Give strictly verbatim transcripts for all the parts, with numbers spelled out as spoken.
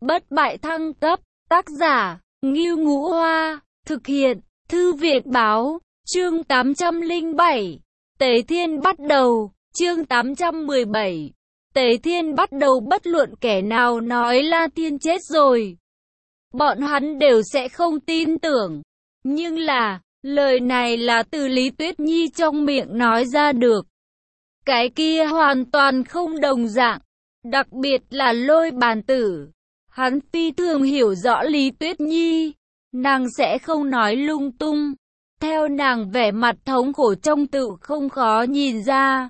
Bất bại thăng cấp, tác giả, Ngưu Ngũ Hoa, thực hiện, Thư viện báo, chương tám trăm lẻ bảy, Tế Thiên bắt đầu, chương tám trăm mười bảy, Tế Thiên bắt đầu. Bất luận kẻ nào nói La Thiên chết rồi, bọn hắn đều sẽ không tin tưởng, nhưng là, lời này là từ Lý Tuyết Nhi trong miệng nói ra được. Cái kia hoàn toàn không đồng dạng, đặc biệt là Lôi Bàn Tử. Hắn phi thường hiểu rõ Lý Tuyết Nhi, nàng sẽ không nói lung tung. Theo nàng vẻ mặt thống khổ trong tự không khó nhìn ra,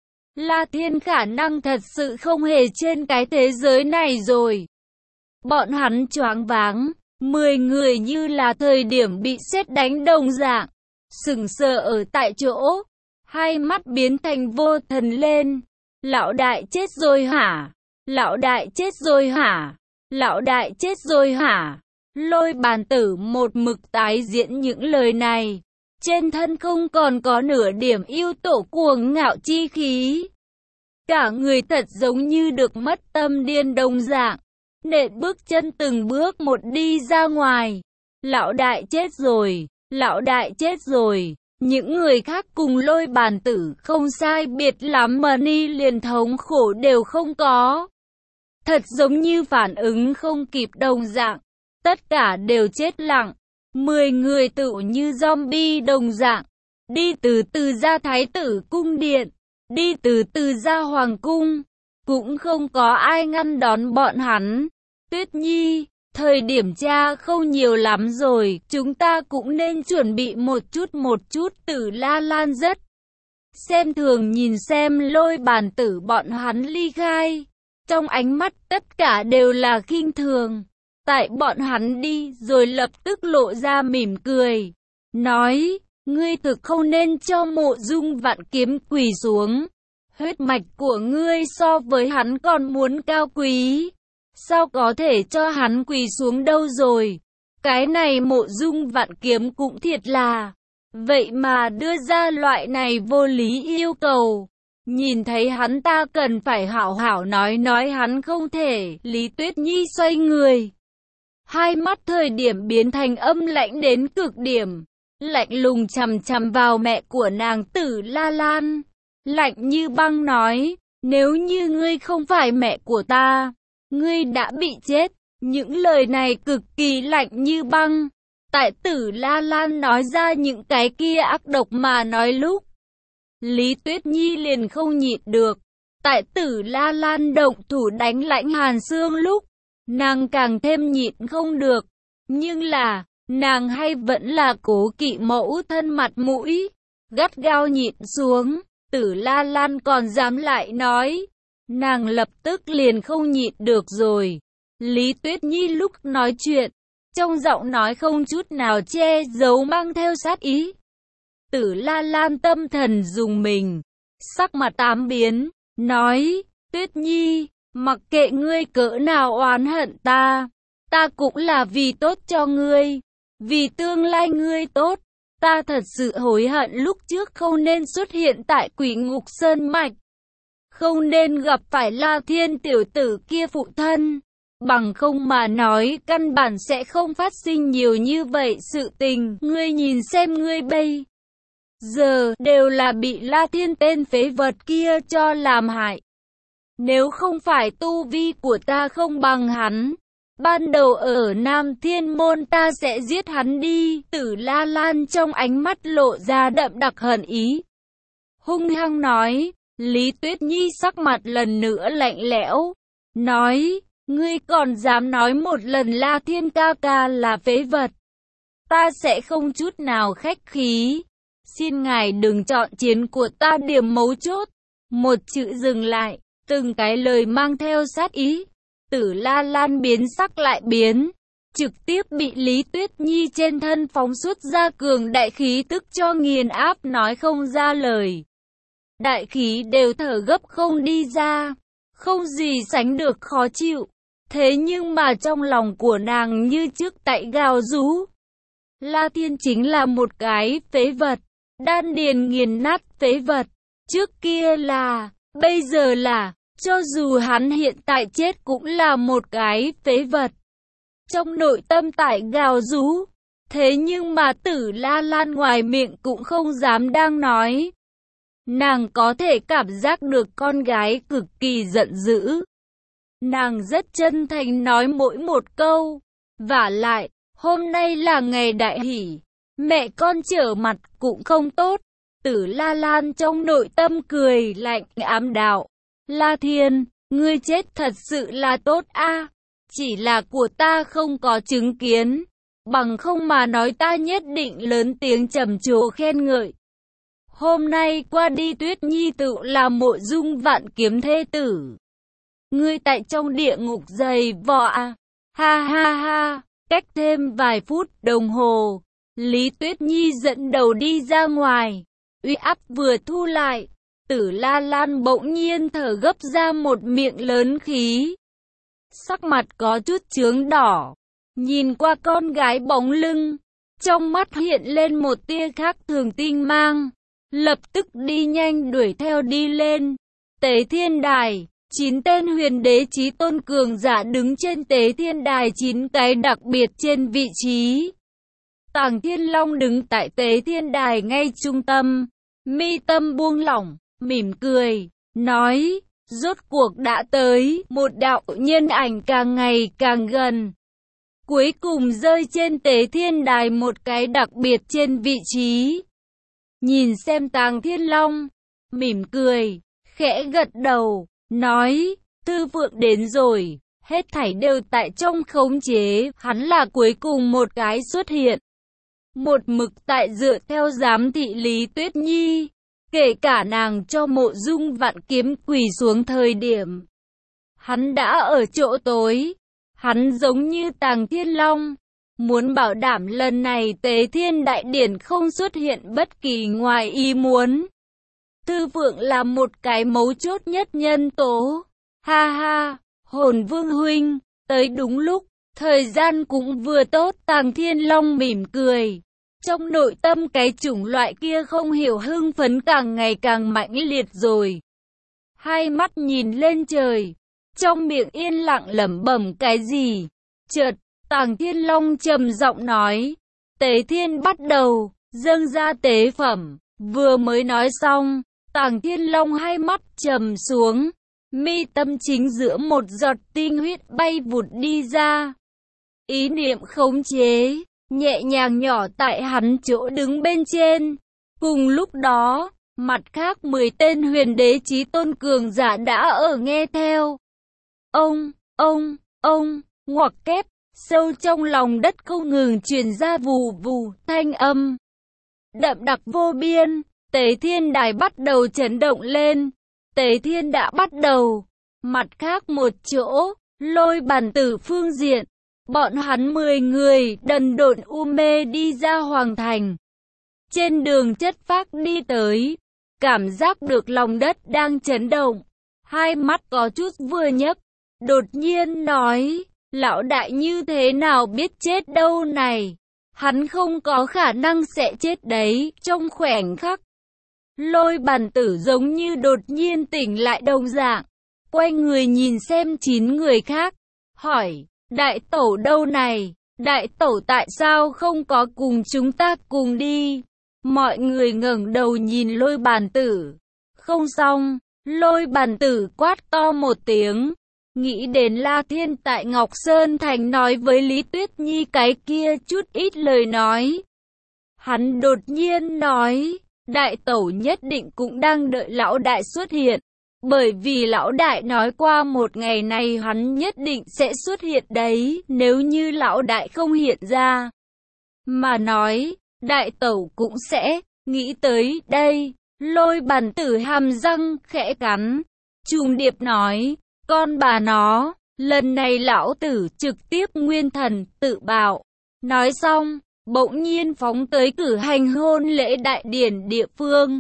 La Thiên khả năng thật sự không hề trên cái thế giới này rồi. Bọn hắn choáng váng, mười người như là thời điểm bị sét đánh đồng dạng, sững sờ ở tại chỗ, hai mắt biến thành vô thần lên. Lão đại chết rồi hả? Lão đại chết rồi hả? Lão đại chết rồi hả? Lôi Bàn Tử một mực tái diễn những lời này, trên thân không còn có nửa điểm yêu tổ cuồng ngạo chi khí. Cả người thật giống như được mất tâm điên đồng dạng, nện bước chân từng bước một đi ra ngoài. Lão đại chết rồi, lão đại chết rồi. Những người khác cùng Lôi Bàn Tử không sai biệt lắm mà ni liền thống khổ đều không có. Thật giống như phản ứng không kịp đồng dạng, tất cả đều chết lặng. Mười người tự như zombie đồng dạng, đi từ từ ra Thái tử cung điện, đi từ từ ra hoàng cung, cũng không có ai ngăn đón bọn hắn. Tuyết Nhi, thời điểm tra không nhiều lắm rồi, chúng ta cũng nên chuẩn bị một chút một chút. Tử La Lan rất xem thường nhìn xem Lôi Bàn Tử bọn hắn ly khai, trong ánh mắt tất cả đều là khinh thường. Tại bọn hắn đi rồi lập tức lộ ra mỉm cười, nói, ngươi thực không nên cho Mộ Dung Vạn Kiếm quỳ xuống. Huyết mạch của ngươi so với hắn còn muốn cao quý, sao có thể cho hắn quỳ xuống đâu rồi. Cái này Mộ Dung Vạn Kiếm cũng thiệt là, vậy mà đưa ra loại này vô lý yêu cầu. Nhìn thấy hắn ta cần phải hảo hảo nói nói hắn không thể. Lý Tuyết Nhi xoay người, hai mắt thời điểm biến thành âm lãnh đến cực điểm, lạnh lùng chằm chằm vào mẹ của nàng Tử La Lan, lạnh như băng nói, nếu như ngươi không phải mẹ của ta, ngươi đã bị chết. Những lời này cực kỳ lạnh như băng. Tại Tử La Lan nói ra những cái kia ác độc mà nói lúc, Lý Tuyết Nhi liền không nhịn được. Tại Tử La Lan động thủ đánh Lãnh Hàn Xương lúc, nàng càng thêm nhịn không được. Nhưng là, nàng hay vẫn là cố kỵ mẫu thân mặt mũi, gắt gao nhịn xuống. Tử La Lan còn dám lại nói, nàng lập tức liền không nhịn được rồi. Lý Tuyết Nhi lúc nói chuyện, trong giọng nói không chút nào che giấu mang theo sát ý. Tử La Lan tâm thần dùng mình, sắc mặt tám biến, nói, Tuyết Nhi, mặc kệ ngươi cỡ nào oán hận ta, ta cũng là vì tốt cho ngươi, vì tương lai ngươi tốt. Ta thật sự hối hận lúc trước không nên xuất hiện tại Quỷ Ngục Sơn Mạch, không nên gặp phải La Thiên tiểu tử kia phụ thân, bằng không mà nói căn bản sẽ không phát sinh nhiều như vậy sự tình. Ngươi nhìn xem ngươi bây giờ đều là bị La Thiên tên phế vật kia cho làm hại. Nếu không phải tu vi của ta không bằng hắn, ban đầu ở Nam Thiên Môn ta sẽ giết hắn đi. Tử La Lan trong ánh mắt lộ ra đậm đặc hận ý, hung hăng nói. Lý Tuyết Nhi sắc mặt lần nữa lạnh lẽo, nói, ngươi còn dám nói một lần La Thiên ca ca là phế vật, ta sẽ không chút nào khách khí. Xin ngài đừng chọn chiến của ta điểm mấu chốt. Một chữ dừng lại, từng cái lời mang theo sát ý. Tử La Lan biến sắc lại biến, trực tiếp bị Lý Tuyết Nhi trên thân phóng xuất ra cường đại khí tức cho nghiền áp, nói không ra lời. Đại khí đều thở gấp không đi ra, không gì sánh được khó chịu. Thế nhưng mà trong lòng của nàng như trước tại gào rú. La Thiên chính là một cái phế vật, đan điền nghiền nát phế vật. Trước kia là, bây giờ là, Cho dù hắn hiện tại chết cũng là một cái phế vật. Trong nội tâm tại gào rú. Thế nhưng mà Tử La Lan ngoài miệng cũng không dám đang nói. Nàng có thể cảm giác được con gái cực kỳ giận dữ. Nàng rất chân thành nói mỗi một câu. Vả lại, hôm nay là ngày đại hỷ. Mẹ con trở mặt cũng không tốt. Tử La Lan trong nội tâm cười lạnh ám đạo. La Thiên, ngươi chết thật sự là tốt a. Chỉ là của ta không có chứng kiến. Bằng không mà nói ta nhất định lớn tiếng trầm trồ khen ngợi. Hôm nay qua đi Tuyết Nhi tự là mộ dung vạn kiếm thê tử. Ngươi tại trong địa ngục dày vò à. Ha ha ha. Cách thêm vài phút đồng hồ. Lý Tuyết Nhi dẫn đầu đi ra ngoài. Uy áp vừa thu lại. Tử La Lan bỗng nhiên thở gấp ra một miệng lớn khí. Sắc mặt có chút chướng đỏ. Nhìn qua con gái bóng lưng. Trong mắt hiện lên một tia khác thường tinh mang. Lập tức đi nhanh đuổi theo đi lên. Tế Thiên Đài. Chín tên huyền đế chí tôn cường giả đứng trên Tế Thiên Đài, chín cái đặc biệt trên vị trí. Tàng Thiên Long đứng tại Tế Thiên Đài ngay trung tâm. Mi tâm buông lỏng, mỉm cười, nói, rốt cuộc đã tới, một đạo nhân ảnh càng ngày càng gần. Cuối cùng rơi trên Tế Thiên Đài một cái đặc biệt trên vị trí. Nhìn xem Tàng Thiên Long, mỉm cười, khẽ gật đầu, nói, Thư Phượng đến rồi, hết thảy đều tại trong khống chế, hắn là cuối cùng một cái xuất hiện. Một mực tại dựa theo giám thị Lý Tuyết Nhi, kể cả nàng cho mộ dung vạn kiếm quỳ xuống thời điểm. Hắn đã ở chỗ tối, hắn giống như Tàng Thiên Long, muốn bảo đảm lần này Tế Thiên Đại Điển không xuất hiện bất kỳ ngoài ý muốn. Thư Phượng là một cái mấu chốt nhất nhân tố. Ha ha, Hồn Vương huynh, tới đúng lúc, thời gian cũng vừa tốt. Tàng Thiên Long mỉm cười. Trong nội tâm cái chủng loại kia không hiểu hưng phấn càng ngày càng mãnh liệt rồi. Hai mắt nhìn lên trời, trong miệng yên lặng lẩm bẩm cái gì. Chợt, Tàng Thiên Long trầm giọng nói, Tế Thiên bắt đầu, dâng ra tế phẩm. Vừa mới nói xong, Tàng Thiên Long hai mắt trầm xuống, mi tâm chính giữa một giọt tinh huyết bay vụt đi ra. Ý niệm khống chế, nhẹ nhàng nhỏ tại hắn chỗ đứng bên trên. Cùng lúc đó, mặt khác mười tên huyền đế chí tôn cường giả đã ở nghe theo. Ông, ông, ông, ngoặc kép, sâu trong lòng đất không ngừng truyền ra vù vù thanh âm. Đậm đặc vô biên, Tế Thiên Đài bắt đầu chấn động lên. Tế Thiên đã bắt đầu. Mặt khác một chỗ, Lôi Bản Tử phương diện. Bọn hắn mười người đần độn u mê đi ra hoàng thành. Trên đường chất phác đi tới, cảm giác được lòng đất đang chấn động. Hai mắt có chút vừa nhấc, đột nhiên nói, lão đại như thế nào biết chết đâu này. Hắn không có khả năng sẽ chết đấy, trong khoảnh khắc. Lôi Bản Tử giống như đột nhiên tỉnh lại đồng dạng, quay người nhìn xem chín người khác, hỏi, đại tẩu đâu này, đại tẩu tại sao không có cùng chúng ta cùng đi? Mọi người ngẩng đầu nhìn Lôi Bản Tử. Không xong, Lôi Bản Tử quát to một tiếng, nghĩ đến La Thiên tại Ngọc Sơn Thành nói với Lý Tuyết Nhi cái kia chút ít lời nói. Hắn đột nhiên nói, đại tẩu nhất định cũng đang đợi lão đại xuất hiện. Bởi vì lão đại nói qua một ngày này hắn nhất định sẽ xuất hiện đấy, nếu như lão đại không hiện ra. Mà nói, đại tẩu cũng sẽ, nghĩ tới đây, Lôi Bản Tử hàm răng khẽ cắn. Trùng điệp nói, con bà nó, lần này lão tử trực tiếp nguyên thần tự bạo. Nói xong, bỗng nhiên phóng tới cử hành hôn lễ đại điển địa phương.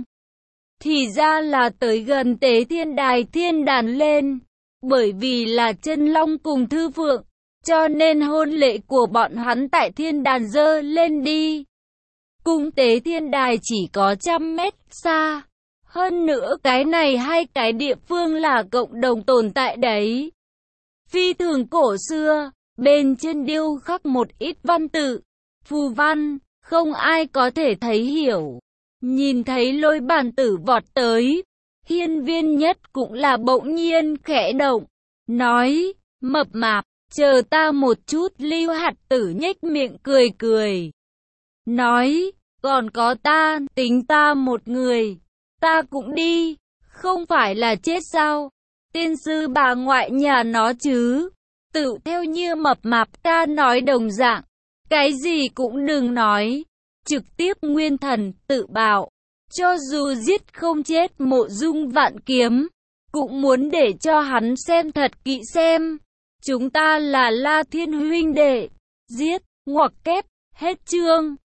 Thì ra là tới gần Tế Thiên Đài thiên đàn lên. Bởi vì là Chân Long cùng Thư Phượng, cho nên hôn lễ của bọn hắn tại thiên đàn dơ lên đi. Cung Tế Thiên Đài chỉ có trăm mét xa. Hơn nữa cái này hay cái địa phương là cộng đồng tồn tại đấy. Phi thường cổ xưa, bên trên điêu khắc một ít văn tự, phù văn, không ai có thể thấy hiểu. Nhìn thấy Lôi Bản Tử vọt tới, hiên viên nhất cũng là bỗng nhiên khẽ động, nói, mập mạp, chờ ta một chút. Lưu Hạt Tử nhếch miệng cười cười, nói, còn có ta, tính ta một người, ta cũng đi, không phải là chết sao? Tiên sư bà ngoại nhà nó chứ, tự theo như mập mạp ca nói đồng dạng, cái gì cũng đừng nói, trực tiếp nguyên thần tự bạo, cho dù giết không chết Mộ Dung Vạn Kiếm, cũng muốn để cho hắn xem thật kỹ xem, chúng ta là La Thiên huynh đệ, giết, ngoặc kép, hết chương.